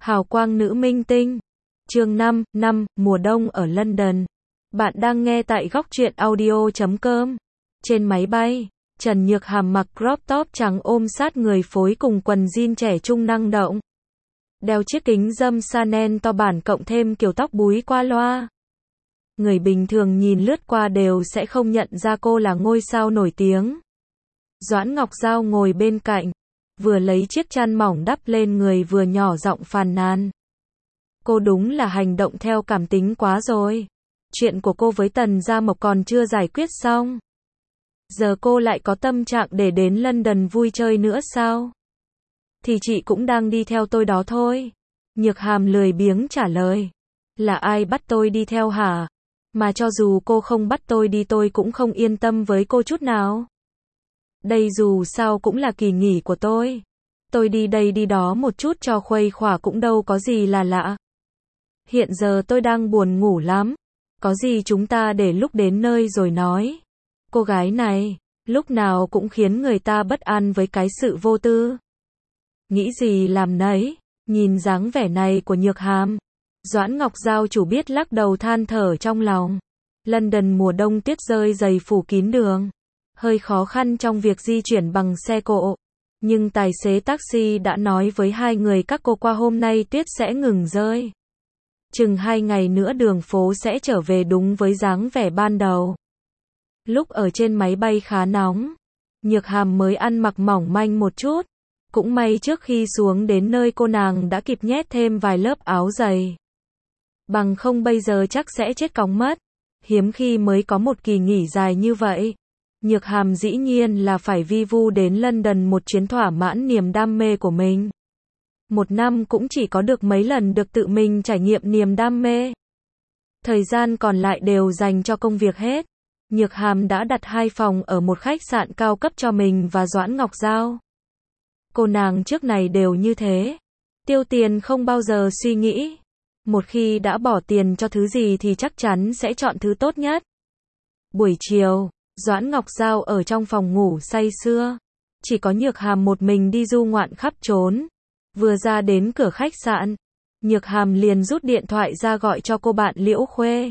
Hào quang nữ minh tinh. Chương 5, mùa đông ở London. Bạn đang nghe tại góc truyện audio.com. Trên máy bay, Trần Nhược Hàm mặc crop top trắng ôm sát người phối cùng quần jean trẻ trung năng động. Đeo chiếc kính râm Chanel to bản cộng thêm kiểu tóc búi qua loa. Người bình thường nhìn lướt qua đều sẽ không nhận ra cô là ngôi sao nổi tiếng. Doãn Ngọc Giao ngồi bên cạnh, vừa lấy chiếc chăn mỏng đắp lên người vừa nhỏ giọng phàn nàn. Cô đúng là hành động theo cảm tính quá rồi. Chuyện của cô với Tần Gia Mộc còn chưa giải quyết xong. Giờ cô lại có tâm trạng để đến London vui chơi nữa sao? Thì chị cũng đang đi theo tôi đó thôi. Nhược Hàm lười biếng trả lời. Là ai bắt tôi đi theo hả? Mà cho dù cô không bắt tôi đi tôi cũng không yên tâm với cô chút nào. Đây dù sao cũng là kỳ nghỉ của tôi. Tôi đi đây đi đó một chút cho khuây khỏa cũng đâu có gì là lạ. Hiện giờ tôi đang buồn ngủ lắm. Có gì chúng ta để lúc đến nơi rồi nói. Cô gái này, lúc nào cũng khiến người ta bất an với cái sự vô tư. Nghĩ gì làm nấy, nhìn dáng vẻ này của Nhược Hàm. Doãn Ngọc Giao chủ biết lắc đầu than thở trong lòng. London mùa đông tuyết rơi dày phủ kín đường. Hơi khó khăn trong việc di chuyển bằng xe cộ. Nhưng tài xế taxi đã nói với hai người các cô qua hôm nay tuyết sẽ ngừng rơi. Chừng 2 ngày nữa đường phố sẽ trở về đúng với dáng vẻ ban đầu. Lúc ở trên máy bay khá nóng. Nhược Hàm mới ăn mặc mỏng manh một chút. Cũng may trước khi xuống đến nơi cô nàng đã kịp nhét thêm vài lớp áo dày. Bằng không bây giờ chắc sẽ chết cóng mất. Hiếm khi mới có một kỳ nghỉ dài như vậy. Nhược Hàm dĩ nhiên là phải vi vu đến London một chuyến thỏa mãn niềm đam mê của mình. Một năm cũng chỉ có được mấy lần được tự mình trải nghiệm niềm đam mê. Thời gian còn lại đều dành cho công việc hết. Nhược Hàm đã đặt 2 phòng ở một khách sạn cao cấp cho mình và Doãn Ngọc Giao. Cô nàng trước này đều như thế. Tiêu tiền không bao giờ suy nghĩ. Một khi đã bỏ tiền cho thứ gì thì chắc chắn sẽ chọn thứ tốt nhất. Buổi chiều, Doãn Ngọc Giao ở trong phòng ngủ say sưa. Chỉ có Nhược Hàm một mình đi du ngoạn khắp trốn. Vừa ra đến cửa khách sạn, Nhược Hàm liền rút điện thoại ra gọi cho cô bạn Liễu Khuê.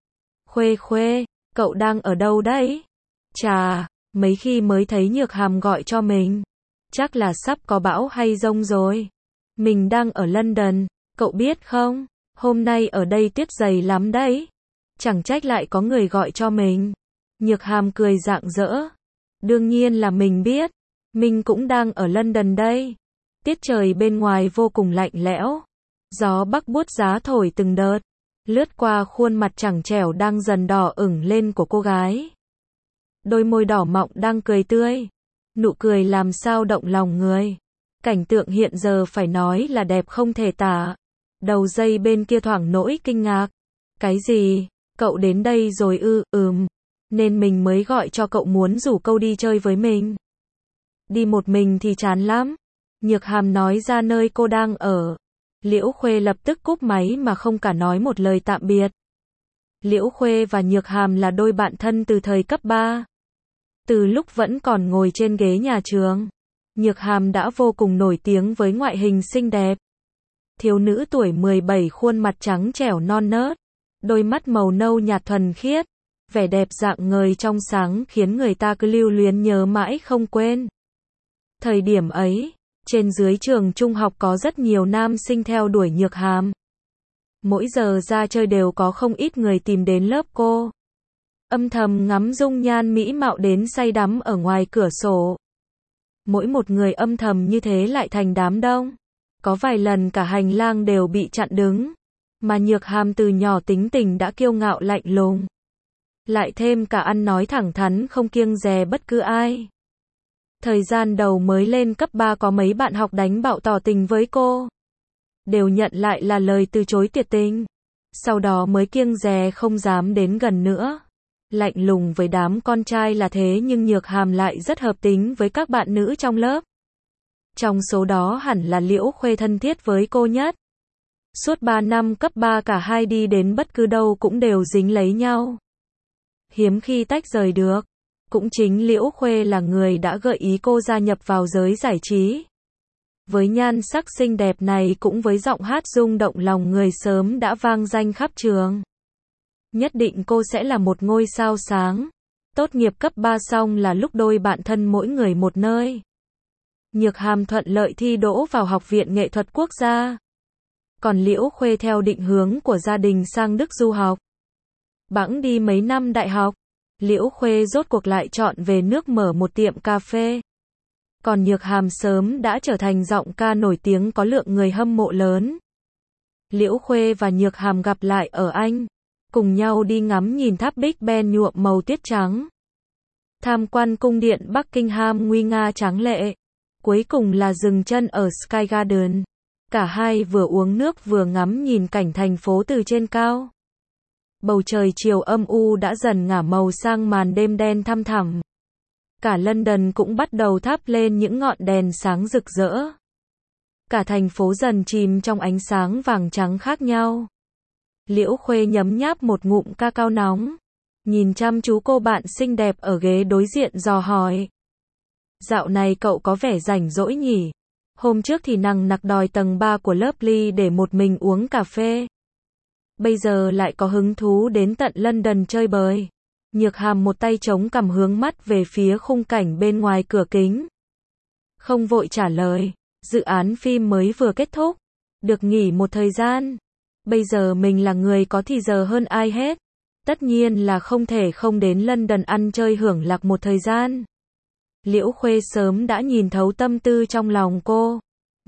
Khuê, cậu đang ở đâu đấy? Chà, mấy khi mới thấy Nhược Hàm gọi cho mình. Chắc là sắp có bão hay giông rồi. Mình đang ở London, cậu biết không? Hôm nay ở đây tuyết dày lắm đấy. Chẳng trách lại có người gọi cho mình. Nhược Hàm cười rạng rỡ. Đương nhiên là mình biết. Mình cũng đang ở London đây. Tiết trời bên ngoài vô cùng lạnh lẽo. Gió bắc buốt giá thổi từng đợt. Lướt qua khuôn mặt trắng trẻo đang dần đỏ ửng lên của cô gái. Đôi môi đỏ mọng đang cười tươi. Nụ cười làm sao động lòng người. Cảnh tượng hiện giờ phải nói là đẹp không thể tả. Đầu dây bên kia thoảng nỗi kinh ngạc. Cái gì? Cậu đến đây rồi ư? Nên mình mới gọi cho cậu muốn rủ câu đi chơi với mình. Đi một mình thì chán lắm. Nhược Hàm nói ra nơi cô đang ở. Liễu Khuê lập tức cúp máy mà không cả nói một lời tạm biệt. Liễu Khuê và Nhược Hàm là đôi bạn thân từ thời cấp 3. Từ lúc vẫn còn ngồi trên ghế nhà trường, Nhược Hàm đã vô cùng nổi tiếng với ngoại hình xinh đẹp. Thiếu nữ tuổi 17 khuôn mặt trắng trẻo non nớt, đôi mắt màu nâu nhạt thuần khiết, vẻ đẹp rạng ngời trong sáng khiến người ta cứ lưu luyến nhớ mãi không quên. Thời điểm ấy, trên dưới trường trung học có rất nhiều nam sinh theo đuổi Nhược Hàm. Mỗi giờ ra chơi đều có không ít người tìm đến lớp cô. Âm thầm ngắm dung nhan mỹ mạo đến say đắm ở ngoài cửa sổ. Mỗi một người âm thầm như thế lại thành đám đông. Có vài lần cả hành lang đều bị chặn đứng. Mà Nhược Hàm từ nhỏ tính tình đã kiêu ngạo lạnh lùng. Lại thêm cả ăn nói thẳng thắn không kiêng dè bất cứ ai. Thời gian đầu mới lên cấp 3 có mấy bạn học đánh bạo tỏ tình với cô. Đều nhận lại là lời từ chối tuyệt tình. Sau đó mới kiêng dè không dám đến gần nữa. Lạnh lùng với đám con trai là thế nhưng Nhược Hàm lại rất hợp tính với các bạn nữ trong lớp. Trong số đó hẳn là Liễu Khuê thân thiết với cô nhất. Suốt 3 năm cấp 3 cả hai đi đến bất cứ đâu cũng đều dính lấy nhau. Hiếm khi tách rời được. Cũng chính Liễu Khuê là người đã gợi ý cô gia nhập vào giới giải trí. Với nhan sắc xinh đẹp này cũng với giọng hát rung động lòng người sớm đã vang danh khắp trường. Nhất định cô sẽ là một ngôi sao sáng. Tốt nghiệp cấp 3 xong là lúc đôi bạn thân mỗi người một nơi. Nhược Hàm thuận lợi thi đỗ vào Học viện Nghệ thuật Quốc gia. Còn Liễu Khuê theo định hướng của gia đình sang Đức du học. Bẵng đi mấy năm đại học, Liễu Khuê rốt cuộc lại chọn về nước mở một tiệm cà phê. Còn Nhược Hàm sớm đã trở thành giọng ca nổi tiếng có lượng người hâm mộ lớn. Liễu Khuê và Nhược Hàm gặp lại ở Anh, cùng nhau đi ngắm nhìn tháp Big Ben nhuộm màu tiết trắng. Tham quan cung điện Buckingham nguy nga tráng lệ. Cuối cùng là dừng chân ở Sky Garden. Cả hai vừa uống nước vừa ngắm nhìn cảnh thành phố từ trên cao. Bầu trời chiều âm u đã dần ngả màu sang màn đêm đen thăm thẳm. Cả London cũng bắt đầu thắp lên những ngọn đèn sáng rực rỡ. Cả thành phố dần chìm trong ánh sáng vàng trắng khác nhau. Liễu Khuê nhấm nháp một ngụm cacao nóng, nhìn chăm chú cô bạn xinh đẹp ở ghế đối diện dò hỏi. Dạo này cậu có vẻ rảnh rỗi nhỉ? Hôm trước thì nằng nặc đòi tầng 3 của Lovely để một mình uống cà phê. Bây giờ lại có hứng thú đến tận London chơi bời. Nhược Hàm một tay chống cằm hướng mắt về phía khung cảnh bên ngoài cửa kính. Không vội trả lời, dự án phim mới vừa kết thúc, được nghỉ một thời gian. Bây giờ mình là người có thì giờ hơn ai hết. Tất nhiên là không thể không đến London ăn chơi hưởng lạc một thời gian. Liễu Khuê sớm đã nhìn thấu tâm tư trong lòng cô.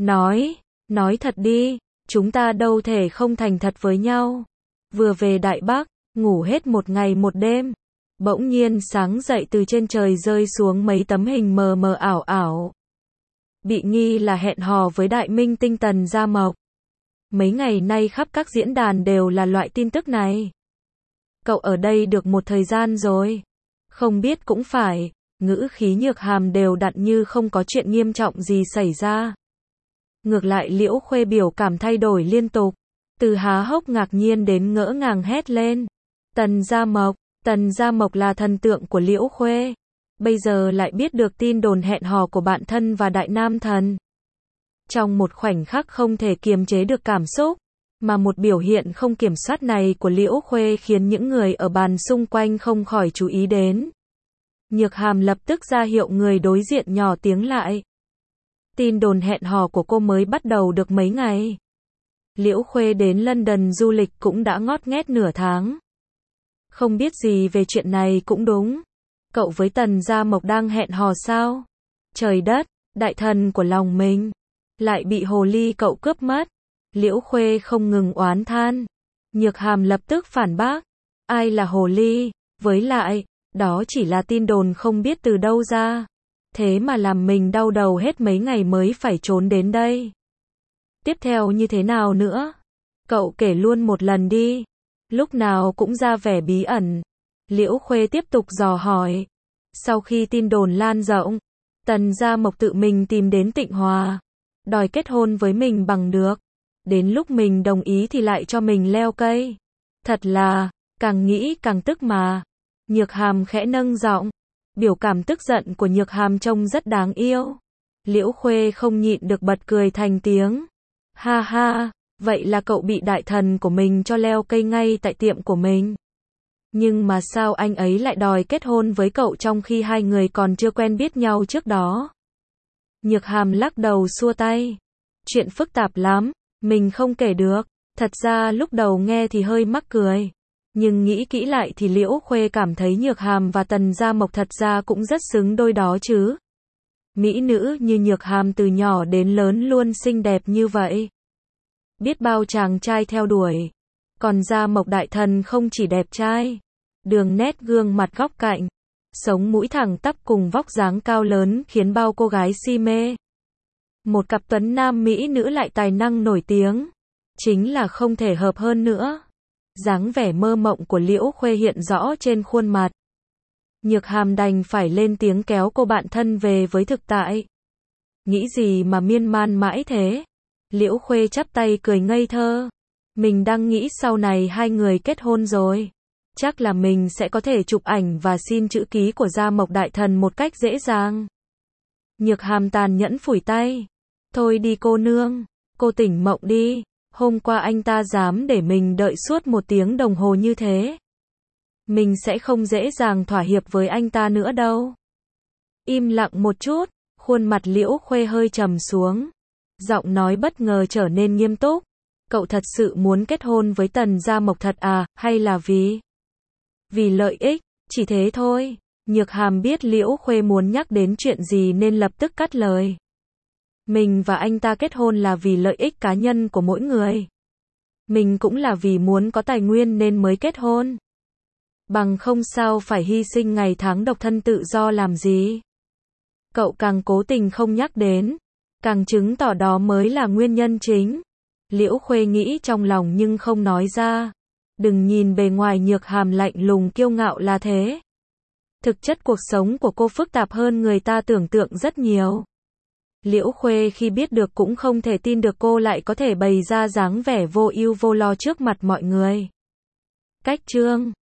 Nói thật đi, chúng ta đâu thể không thành thật với nhau. Vừa về Đại Bắc, ngủ hết một ngày một đêm. Bỗng nhiên sáng dậy từ trên trời rơi xuống mấy tấm hình mờ mờ ảo ảo. Bị nghi là hẹn hò với đại minh tinh Tần Gia Mộc. Mấy ngày nay khắp các diễn đàn đều là loại tin tức này. Cậu ở đây được một thời gian rồi. Không biết cũng phải, ngữ khí Nhược Hàm đều đặn như không có chuyện nghiêm trọng gì xảy ra. Ngược lại Liễu Khuê biểu cảm thay đổi liên tục. Từ há hốc ngạc nhiên đến ngỡ ngàng hét lên. Tần Gia Mộc là thần tượng của Liễu Khuê. Bây giờ lại biết được tin đồn hẹn hò của bạn thân và đại nam thần. Trong một khoảnh khắc không thể kiềm chế được cảm xúc, mà một biểu hiện không kiểm soát này của Liễu Khuê khiến những người ở bàn xung quanh không khỏi chú ý đến. Nhược Hàm lập tức ra hiệu người đối diện nhỏ tiếng lại. Tin đồn hẹn hò của cô mới bắt đầu được mấy ngày. Liễu Khuê đến London du lịch cũng đã ngót nghét nửa tháng. Không biết gì về chuyện này cũng đúng. Cậu với Tần Gia Mộc đang hẹn hò sao? Trời đất, đại thần của lòng mình lại bị hồ ly cậu cướp mất. Liễu Khuê không ngừng oán than. Nhược Hàm lập tức phản bác. Ai là hồ ly? Với lại, đó chỉ là tin đồn không biết từ đâu ra. Thế mà làm mình đau đầu hết mấy ngày mới phải trốn đến đây. Tiếp theo như thế nào nữa? Cậu kể luôn một lần đi. Lúc nào cũng ra vẻ bí ẩn. Liễu Khuê tiếp tục dò hỏi. Sau khi tin đồn lan rộng, Tần Gia Mộc tự mình tìm đến Tịnh Hòa, đòi kết hôn với mình bằng được. Đến lúc mình đồng ý thì lại cho mình leo cây. Thật là, càng nghĩ càng tức mà. Nhược Hàm khẽ nâng giọng. Biểu cảm tức giận của Nhược Hàm trông rất đáng yêu. Liễu Khuê không nhịn được bật cười thành tiếng. Ha ha, vậy là cậu bị đại thần của mình cho leo cây ngay tại tiệm của mình. Nhưng mà sao anh ấy lại đòi kết hôn với cậu trong khi hai người còn chưa quen biết nhau trước đó? Nhược Hàm lắc đầu xua tay. Chuyện phức tạp lắm, mình không kể được. Thật ra lúc đầu nghe thì hơi mắc cười. Nhưng nghĩ kỹ lại thì Liễu Khuê cảm thấy Nhược Hàm và Tần Gia Mộc thật ra cũng rất xứng đôi đó chứ. Mỹ nữ như Nhược Hàm từ nhỏ đến lớn luôn xinh đẹp như vậy. Biết bao chàng trai theo đuổi. Còn Gia Mộc đại thần không chỉ đẹp trai, đường nét gương mặt góc cạnh, sống mũi thẳng tắp cùng vóc dáng cao lớn khiến bao cô gái si mê. Một cặp tuấn nam mỹ nữ lại tài năng nổi tiếng, chính là không thể hợp hơn nữa. Dáng vẻ mơ mộng của Liễu Khuê hiện rõ trên khuôn mặt. Nhược Hàm đành phải lên tiếng kéo cô bạn thân về với thực tại. Nghĩ gì mà miên man mãi thế? Liễu Khuê chắp tay cười ngây thơ. Mình đang nghĩ sau này hai người kết hôn rồi, chắc là mình sẽ có thể chụp ảnh và xin chữ ký của Gia Mộc đại thần một cách dễ dàng. Nhược Hàm tàn nhẫn phủi tay. Thôi đi cô nương, cô tỉnh mộng đi, hôm qua anh ta dám để mình đợi suốt 1 tiếng đồng hồ như thế. Mình sẽ không dễ dàng thỏa hiệp với anh ta nữa đâu. Im lặng một chút, khuôn mặt Liễu Khuê hơi trầm xuống. Giọng nói bất ngờ trở nên nghiêm túc. Cậu thật sự muốn kết hôn với Tần Gia Mộc thật à, hay là vì lợi ích, chỉ thế thôi. Nhược Hàm biết Liễu Khuê muốn nhắc đến chuyện gì nên lập tức cắt lời. Mình và anh ta kết hôn là vì lợi ích cá nhân của mỗi người. Mình cũng là vì muốn có tài nguyên nên mới kết hôn. Bằng không sao phải hy sinh ngày tháng độc thân tự do làm gì. Cậu càng cố tình không nhắc đến, càng chứng tỏ đó mới là nguyên nhân chính. Liễu Khuê nghĩ trong lòng nhưng không nói ra. Đừng nhìn bề ngoài Nhược Hàm lạnh lùng kiêu ngạo là thế. Thực chất cuộc sống của cô phức tạp hơn người ta tưởng tượng rất nhiều. Liễu Khuê khi biết được cũng không thể tin được cô lại có thể bày ra dáng vẻ vô ưu vô lo trước mặt mọi người. Cách chương